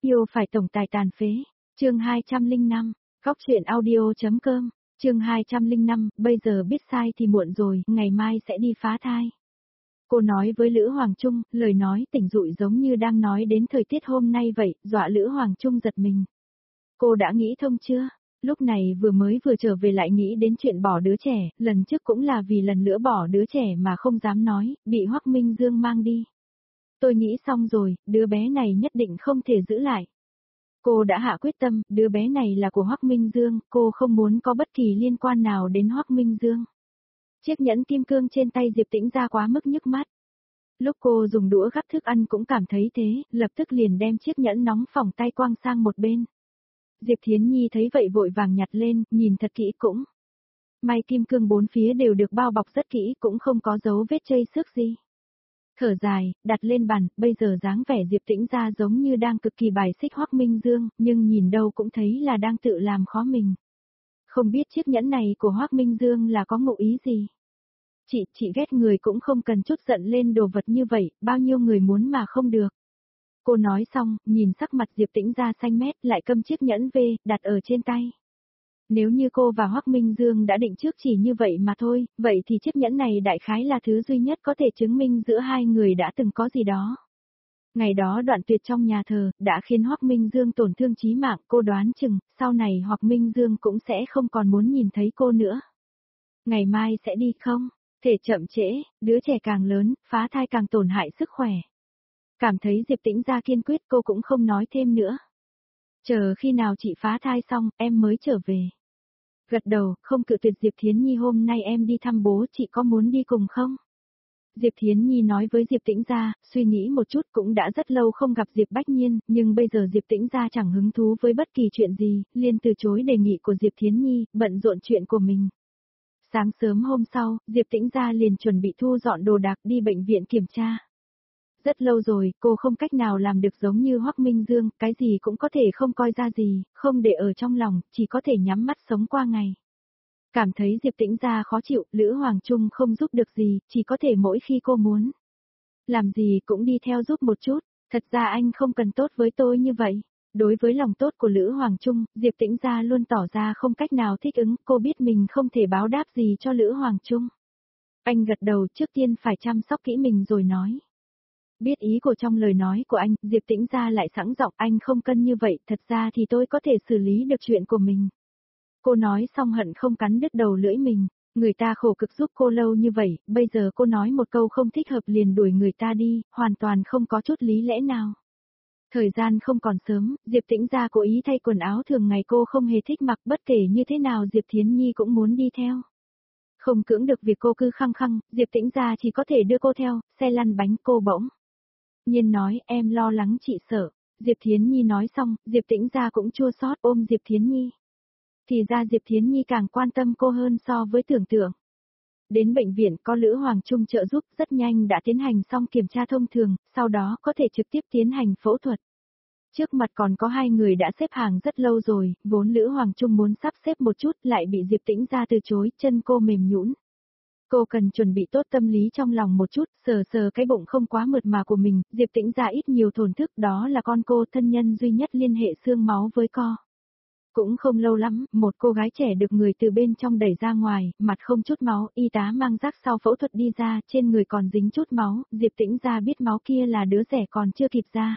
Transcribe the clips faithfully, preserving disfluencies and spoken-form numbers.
Yêu phải tổng tài tàn phế. Chương hai trăm lẻ năm, Góc truyện audio.com. Chương hai trăm lẻ năm, bây giờ biết sai thì muộn rồi, ngày mai sẽ đi phá thai. Cô nói với Lữ Hoàng Trung, lời nói tỉnh dụi giống như đang nói đến thời tiết hôm nay vậy, dọa Lữ Hoàng Trung giật mình. Cô đã nghĩ thông chưa? Lúc này vừa mới vừa trở về lại nghĩ đến chuyện bỏ đứa trẻ, lần trước cũng là vì lần nữa bỏ đứa trẻ mà không dám nói, bị Hoắc Minh Dương mang đi. Tôi nghĩ xong rồi, đứa bé này nhất định không thể giữ lại. Cô đã hạ quyết tâm, đứa bé này là của Hoắc Minh Dương, cô không muốn có bất kỳ liên quan nào đến Hoắc Minh Dương. Chiếc nhẫn kim cương trên tay Diệp Tĩnh ra quá mức nhức mắt. Lúc cô dùng đũa gắp thức ăn cũng cảm thấy thế, lập tức liền đem chiếc nhẫn nóng phỏng tay quăng sang một bên. Diệp Thiến Nhi thấy vậy vội vàng nhặt lên, nhìn thật kỹ cũng. May kim cương bốn phía đều được bao bọc rất kỹ, cũng không có dấu vết chây xước gì. Thở dài, đặt lên bàn, bây giờ dáng vẻ Diệp Tĩnh ra giống như đang cực kỳ bài xích Hoắc Minh Dương, nhưng nhìn đâu cũng thấy là đang tự làm khó mình. Không biết chiếc nhẫn này của Hoắc Minh Dương là có ngụ ý gì? Chị, chị ghét người cũng không cần chút giận lên đồ vật như vậy, bao nhiêu người muốn mà không được. Cô nói xong, nhìn sắc mặt Diệp Tĩnh ra xanh mét lại cầm chiếc nhẫn về, đặt ở trên tay. Nếu như cô và Hoắc Minh Dương đã định trước chỉ như vậy mà thôi, vậy thì chiếc nhẫn này đại khái là thứ duy nhất có thể chứng minh giữa hai người đã từng có gì đó. Ngày đó đoạn tuyệt trong nhà thờ, đã khiến Hoắc Minh Dương tổn thương chí mạng, cô đoán chừng, sau này Hoắc Minh Dương cũng sẽ không còn muốn nhìn thấy cô nữa. Ngày mai sẽ đi không? Thể chậm trễ, đứa trẻ càng lớn, phá thai càng tổn hại sức khỏe. Cảm thấy Diệp Tĩnh ra kiên quyết cô cũng không nói thêm nữa. Chờ khi nào chị phá thai xong, em mới trở về. Gật đầu, không cự tuyệt Diệp Thiến Nhi hôm nay em đi thăm bố, chị có muốn đi cùng không? Diệp Thiến Nhi nói với Diệp Tĩnh ra, suy nghĩ một chút cũng đã rất lâu không gặp Diệp Bách Nhiên, nhưng bây giờ Diệp Tĩnh ra chẳng hứng thú với bất kỳ chuyện gì, liền từ chối đề nghị của Diệp Thiến Nhi, bận rộn chuyện của mình. Sáng sớm hôm sau, Diệp Tĩnh ra liền chuẩn bị thu dọn đồ đạc đi bệnh viện kiểm tra. Rất lâu rồi, cô không cách nào làm được giống như Hoắc Minh Dương, cái gì cũng có thể không coi ra gì, không để ở trong lòng, chỉ có thể nhắm mắt sống qua ngày. Cảm thấy Diệp Tĩnh ra khó chịu, Lữ Hoàng Trung không giúp được gì, chỉ có thể mỗi khi cô muốn. Làm gì cũng đi theo giúp một chút, thật ra anh không cần tốt với tôi như vậy. Đối với lòng tốt của Lữ Hoàng Trung, Diệp Tĩnh ra luôn tỏ ra không cách nào thích ứng, cô biết mình không thể báo đáp gì cho Lữ Hoàng Trung. Anh gật đầu, trước tiên phải chăm sóc kỹ mình rồi nói. Biết ý của trong lời nói của anh, Diệp Tĩnh ra lại sẵn giọng, anh không cân như vậy, thật ra thì tôi có thể xử lý được chuyện của mình. Cô nói xong hận không cắn đứt đầu lưỡi mình, người ta khổ cực giúp cô lâu như vậy, bây giờ cô nói một câu không thích hợp liền đuổi người ta đi, hoàn toàn không có chút lý lẽ nào. Thời gian không còn sớm, Diệp Tĩnh ra cố ý thay quần áo thường ngày cô không hề thích mặc, bất kể như thế nào Diệp Thiến Nhi cũng muốn đi theo. Không cưỡng được việc cô cứ khăng khăng, Diệp Tĩnh ra chỉ có thể đưa cô theo, xe lăn bánh cô bỗng nhiên nói, em lo lắng chị sợ. Diệp Thiến Nhi nói xong, Diệp Tĩnh ra cũng chua xót ôm Diệp Thiến Nhi. Thì ra Diệp Thiến Nhi càng quan tâm cô hơn so với tưởng tượng. Đến bệnh viện có Lữ Hoàng Trung trợ giúp, rất nhanh đã tiến hành xong kiểm tra thông thường, sau đó có thể trực tiếp tiến hành phẫu thuật. Trước mặt còn có hai người đã xếp hàng rất lâu rồi, vốn Lữ Hoàng Trung muốn sắp xếp một chút lại bị Diệp Tĩnh ra từ chối, chân cô mềm nhũn. Cô cần chuẩn bị tốt tâm lý trong lòng một chút, sờ sờ cái bụng không quá mượt mà của mình, Diệp Tĩnh ra ít nhiều thổn thức, đó là con cô, thân nhân duy nhất liên hệ xương máu với co. Cũng không lâu lắm, một cô gái trẻ được người từ bên trong đẩy ra ngoài, mặt không chút máu, y tá mang rác sau phẫu thuật đi ra, trên người còn dính chút máu, Diệp Tĩnh ra biết máu kia là đứa trẻ còn chưa kịp ra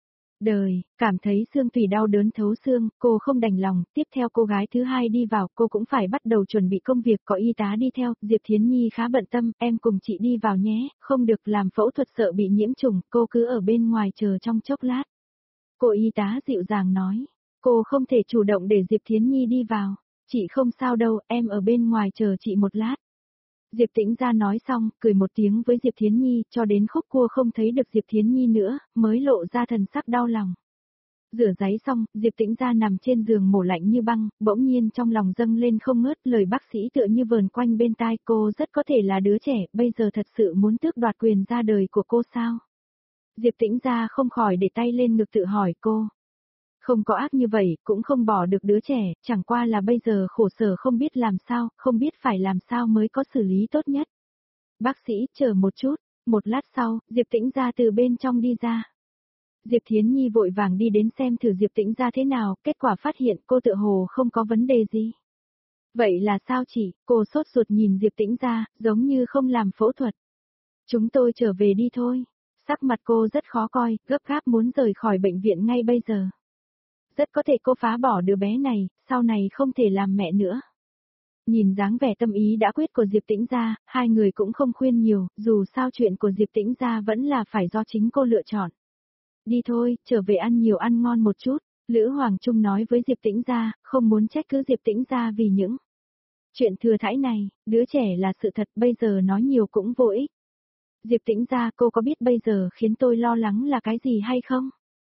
đời, cảm thấy xương tủy đau đớn thấu xương, cô không đành lòng, tiếp theo cô gái thứ hai đi vào, cô cũng phải bắt đầu chuẩn bị công việc, có y tá đi theo, Diệp Thiến Nhi khá bận tâm, em cùng chị đi vào nhé, không được làm phẫu thuật sợ bị nhiễm trùng, cô cứ ở bên ngoài chờ trong chốc lát. Cô y tá dịu dàng nói, cô không thể chủ động để Diệp Thiến Nhi đi vào, chị không sao đâu, em ở bên ngoài chờ chị một lát. Diệp Tĩnh ra nói xong, cười một tiếng với Diệp Thiến Nhi, cho đến khúc cua không thấy được Diệp Thiến Nhi nữa, mới lộ ra thần sắc đau lòng. Rửa giấy xong, Diệp Tĩnh ra nằm trên giường mổ lạnh như băng, bỗng nhiên trong lòng dâng lên không ngớt, lời bác sĩ tựa như vờn quanh bên tai, cô rất có thể là đứa trẻ, bây giờ thật sự muốn tước đoạt quyền ra đời của cô sao? Diệp Tĩnh ra không khỏi để tay lên ngực tự hỏi cô. Không có ác như vậy, cũng không bỏ được đứa trẻ, chẳng qua là bây giờ khổ sở không biết làm sao, không biết phải làm sao mới có xử lý tốt nhất. Bác sĩ, chờ một chút, một lát sau, Diệp Tĩnh ra từ bên trong đi ra. Diệp Thiến Nhi vội vàng đi đến xem thử Diệp Tĩnh ra thế nào, kết quả phát hiện cô tựa hồ không có vấn đề gì. Vậy là sao chị, cô sốt ruột nhìn Diệp Tĩnh ra, giống như không làm phẫu thuật. Chúng tôi trở về đi thôi. Sắc mặt cô rất khó coi, gấp gáp muốn rời khỏi bệnh viện ngay bây giờ. Rất có thể cô phá bỏ đứa bé này, sau này không thể làm mẹ nữa. Nhìn dáng vẻ tâm ý đã quyết của Diệp Tĩnh ra, hai người cũng không khuyên nhiều, dù sao chuyện của Diệp Tĩnh ra vẫn là phải do chính cô lựa chọn. Đi thôi, trở về ăn nhiều ăn ngon một chút, Lữ Hoàng Trung nói với Diệp Tĩnh ra, không muốn trách cứ Diệp Tĩnh ra vì những chuyện thừa thãi này, đứa trẻ là sự thật bây giờ nói nhiều cũng vô ích. Diệp Tĩnh ra, cô có biết bây giờ khiến tôi lo lắng là cái gì hay không?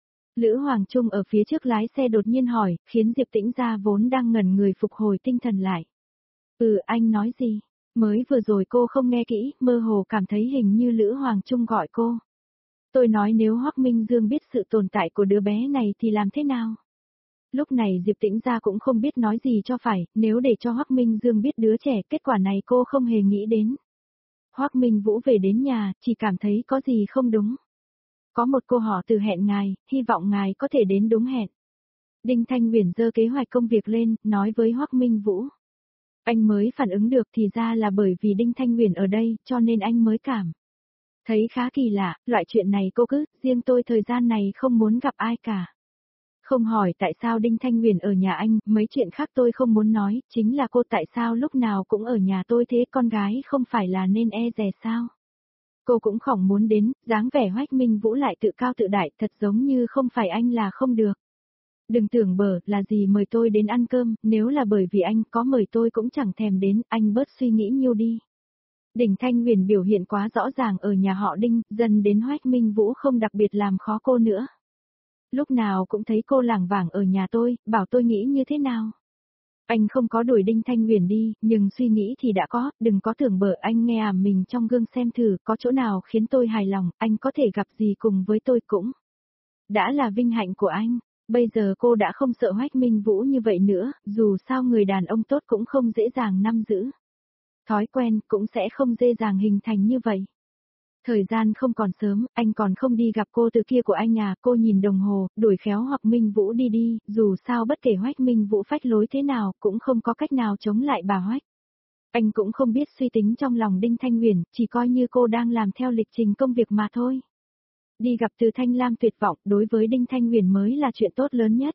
Lữ Hoàng Trung ở phía trước lái xe đột nhiên hỏi, khiến Diệp Tĩnh ra vốn đang ngẩn người phục hồi tinh thần lại. Ừ, anh nói gì? Mới vừa rồi cô không nghe kỹ, mơ hồ cảm thấy hình như Lữ Hoàng Trung gọi cô. Tôi nói nếu Hoắc Minh Dương biết sự tồn tại của đứa bé này thì làm thế nào? Lúc này Diệp Tĩnh ra cũng không biết nói gì cho phải, nếu để cho Hoắc Minh Dương biết đứa trẻ, kết quả này cô không hề nghĩ đến. Hoắc Minh Vũ về đến nhà, chỉ cảm thấy có gì không đúng. Có một cô họ từ hẹn ngài, hy vọng ngài có thể đến đúng hẹn. Đinh Thanh Huyền giơ kế hoạch công việc lên, nói với Hoắc Minh Vũ. Anh mới phản ứng được thì ra là bởi vì Đinh Thanh Huyền ở đây, cho nên anh mới cảm. Thấy khá kỳ lạ, loại chuyện này cô cứ, riêng tôi thời gian này không muốn gặp ai cả. Không hỏi tại sao Đinh Thanh Huyền ở nhà anh, mấy chuyện khác tôi không muốn nói, chính là cô tại sao lúc nào cũng ở nhà tôi thế, con gái không phải là nên e dè sao? Cô cũng không muốn đến, dáng vẻ Hoắc Minh Vũ lại tự cao tự đại, thật giống như không phải anh là không được. Đừng tưởng bở, là gì mời tôi đến ăn cơm, nếu là bởi vì anh có mời tôi cũng chẳng thèm đến, anh bớt suy nghĩ nhiều đi. Đinh Thanh Huyền biểu hiện quá rõ ràng ở nhà họ Đinh, dần đến Hoắc Minh Vũ không đặc biệt làm khó cô nữa. Lúc nào cũng thấy cô lảng vảng ở nhà tôi, bảo tôi nghĩ như thế nào. Anh không có đuổi Đinh Thanh Huyền đi, nhưng suy nghĩ thì đã có, đừng có tưởng bở anh nghe ảm mình trong gương xem thử, có chỗ nào khiến tôi hài lòng, anh có thể gặp gì cùng với tôi cũng. Đã là vinh hạnh của anh, bây giờ cô đã không sợ Hoắc Minh Vũ như vậy nữa, dù sao người đàn ông tốt cũng không dễ dàng nắm giữ. Thói quen cũng sẽ không dễ dàng hình thành như vậy. Thời gian không còn sớm, anh còn không đi gặp cô từ kia của anh à, cô nhìn đồng hồ, đuổi khéo Hoắc Minh Vũ đi đi, dù sao bất kể Hoắc Minh Vũ phách lối thế nào, cũng không có cách nào chống lại bà Hoắc. Anh cũng không biết suy tính trong lòng Đinh Thanh Huyền, chỉ coi như cô đang làm theo lịch trình công việc mà thôi. Đi gặp Từ Thanh Lam tuyệt vọng, đối với Đinh Thanh Huyền mới là chuyện tốt lớn nhất.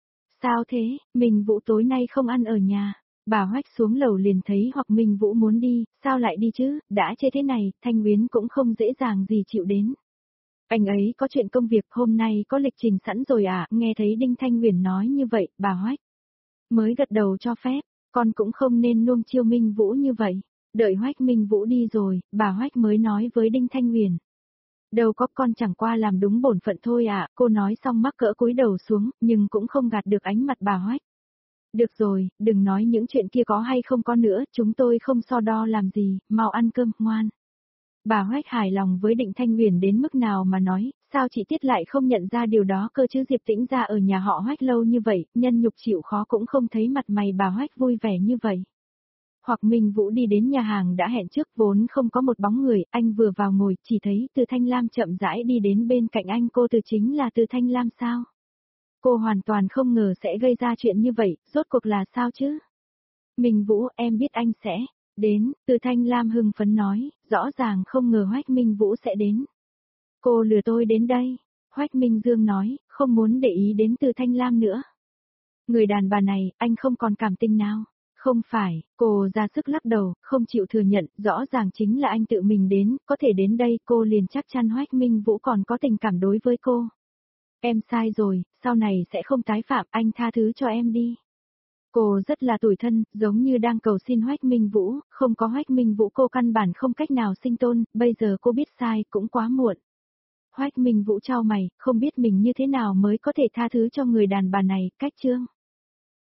Sao thế, mình Vũ tối nay không ăn ở nhà. Bà Hoắc xuống lầu liền thấy Hoắc Minh Vũ muốn đi, sao lại đi chứ, đã chê thế này, Thanh Huyền cũng không dễ dàng gì chịu đến. Anh ấy có chuyện công việc hôm nay có lịch trình sẵn rồi à, nghe thấy Đinh Thanh Huyền nói như vậy, bà Hoắc mới gật đầu cho phép, con cũng không nên nuông chiều Minh Vũ như vậy. Đợi Hoắc Minh Vũ đi rồi, bà Hoắc mới nói với Đinh Thanh Huyền. Đâu có, con chẳng qua làm đúng bổn phận thôi à, cô nói xong mắc cỡ cúi đầu xuống, nhưng cũng không gạt được ánh mặt bà Hoắc. Được rồi, đừng nói những chuyện kia có hay không có nữa, chúng tôi không so đo làm gì, mau ăn cơm, ngoan. Bà Hoắc hài lòng với Đinh Thanh Huyền đến mức nào mà nói, sao chị Tiết lại không nhận ra điều đó cơ chứ. Diệp Tĩnh ra ở nhà họ Hoắc lâu như vậy, nhân nhục chịu khó cũng không thấy mặt mày bà Hoắc vui vẻ như vậy. Hoặc Minh Vũ đi đến nhà hàng đã hẹn trước, vốn không có một bóng người, anh vừa vào ngồi, chỉ thấy Từ Thanh Lam chậm rãi đi đến bên cạnh anh. Cô Từ chính là Từ Thanh Lam sao? Cô hoàn toàn không ngờ sẽ gây ra chuyện như vậy, rốt cuộc là sao chứ? Minh Vũ, em biết anh sẽ đến, Từ Thanh Lam hưng phấn nói, rõ ràng không ngờ Hoắc Minh Vũ sẽ đến. Cô lừa tôi đến đây, Hoắc Minh Dương nói, không muốn để ý đến Từ Thanh Lam nữa. Người đàn bà này, anh không còn cảm tình nào. Không phải, cô ra sức lắc đầu, không chịu thừa nhận, rõ ràng chính là anh tự mình đến, có thể đến đây, cô liền chắc chắn Hoắc Minh Vũ còn có tình cảm đối với cô. Em sai rồi, sau này sẽ không tái phạm, anh tha thứ cho em đi. Cô rất là tủi thân, giống như đang cầu xin Hoắc Minh Vũ, không có Hoắc Minh Vũ cô căn bản không cách nào sinh tồn, bây giờ cô biết sai cũng quá muộn. Hoắc Minh Vũ chau mày, không biết mình như thế nào mới có thể tha thứ cho người đàn bà này, cách chương.